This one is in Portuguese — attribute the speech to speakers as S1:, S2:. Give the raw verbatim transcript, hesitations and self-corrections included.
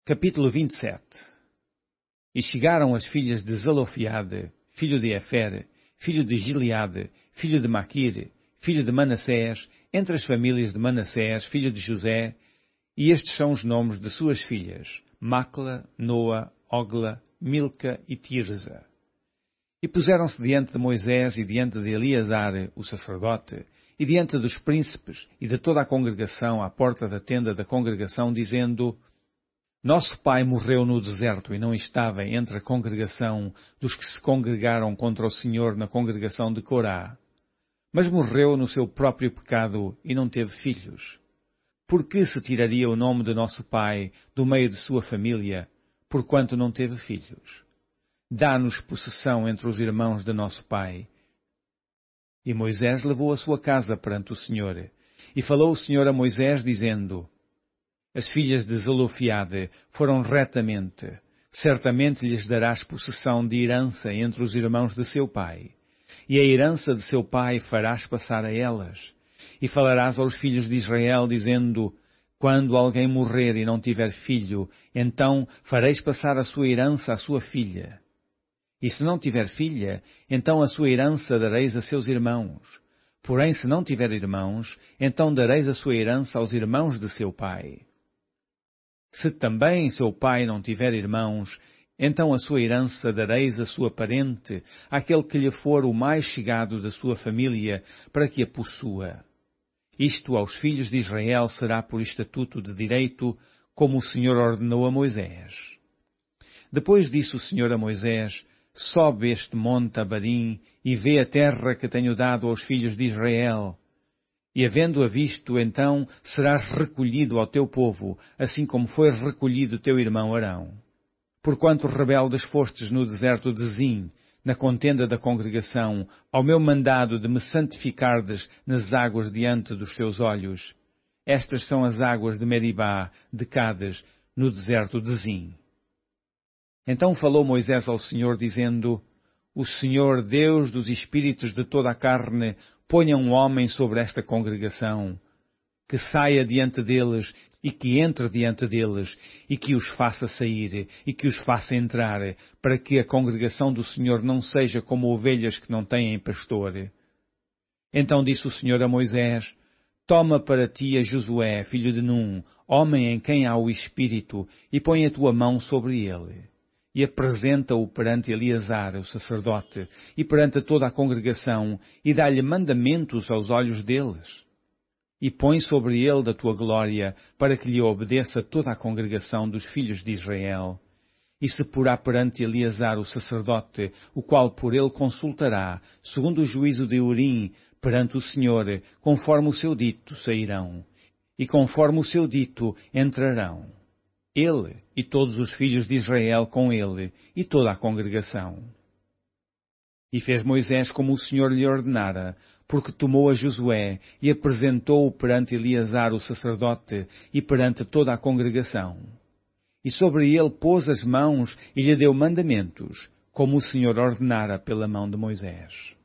S1: Capítulo vinte e sete. E chegaram as filhas de Zelofiade, filho de Efer, filho de Gileade, filho de Maquir, filho de Manassés, entre as famílias de Manassés, filho de José, e estes são os nomes de suas filhas, Macla, Noa, Ogla, Milca e Tirza. E puseram-se diante de Moisés e diante de Eleazar, o sacerdote, e diante dos príncipes e de toda a congregação à porta da tenda da congregação, dizendo: Nosso pai morreu no deserto e não estava entre a congregação dos que se congregaram contra o Senhor na congregação de Corá, mas morreu no seu próprio pecado e não teve filhos. Por que se tiraria o nome de nosso pai do meio de sua família, porquanto não teve filhos? Dá-nos possessão entre os irmãos de nosso pai. E Moisés levou a sua casa perante o Senhor, e falou o Senhor a Moisés, dizendo: As filhas de Zelofiade foram retamente. Certamente lhes darás possessão de herança entre os irmãos de seu pai. E a herança de seu pai farás passar a elas. E falarás aos filhos de Israel, dizendo: Quando alguém morrer e não tiver filho, então fareis passar a sua herança à sua filha. E se não tiver filha, então a sua herança dareis a seus irmãos. Porém, se não tiver irmãos, então dareis a sua herança aos irmãos de seu pai. Se também seu pai não tiver irmãos, então a sua herança dareis a sua parente, àquele que lhe for o mais chegado da sua família, para que a possua. Isto aos filhos de Israel será por estatuto de direito, como o Senhor ordenou a Moisés. Depois disse o Senhor a Moisés: Sobe este monte Abarim e vê a terra que tenho dado aos filhos de Israel. E havendo-a visto, então serás recolhido ao teu povo, assim como foi recolhido teu irmão Arão. Porquanto rebeldes fostes no deserto de Zim, na contenda da congregação, ao meu mandado de me santificardes nas águas diante dos teus olhos. Estas são as águas de Meribá, de Cades, no deserto de Zim. Então falou Moisés ao Senhor, dizendo: O Senhor, Deus dos espíritos de toda a carne, ponha um homem sobre esta congregação, que saia diante deles e que entre diante deles, e que os faça sair e que os faça entrar, para que a congregação do Senhor não seja como ovelhas que não têm pastor. Então disse o Senhor a Moisés: Toma para ti a Josué, filho de Num, homem em quem há o Espírito, e põe a tua mão sobre ele. E apresenta-o perante Eleazar, o sacerdote, e perante toda a congregação, e dá-lhe mandamentos aos olhos deles. E põe sobre ele da tua glória, para que lhe obedeça toda a congregação dos filhos de Israel. E se porá perante Eleazar, o sacerdote, o qual por ele consultará, segundo o juízo de Urim, perante o Senhor, conforme o seu dito sairão, e conforme o seu dito entrarão. Ele e todos os filhos de Israel com ele, e toda a congregação. E fez Moisés como o Senhor lhe ordenara, porque tomou a Josué e apresentou-o perante Eleazar o sacerdote e perante toda a congregação. E sobre ele pôs as mãos e lhe deu mandamentos, como o Senhor ordenara pela mão de Moisés.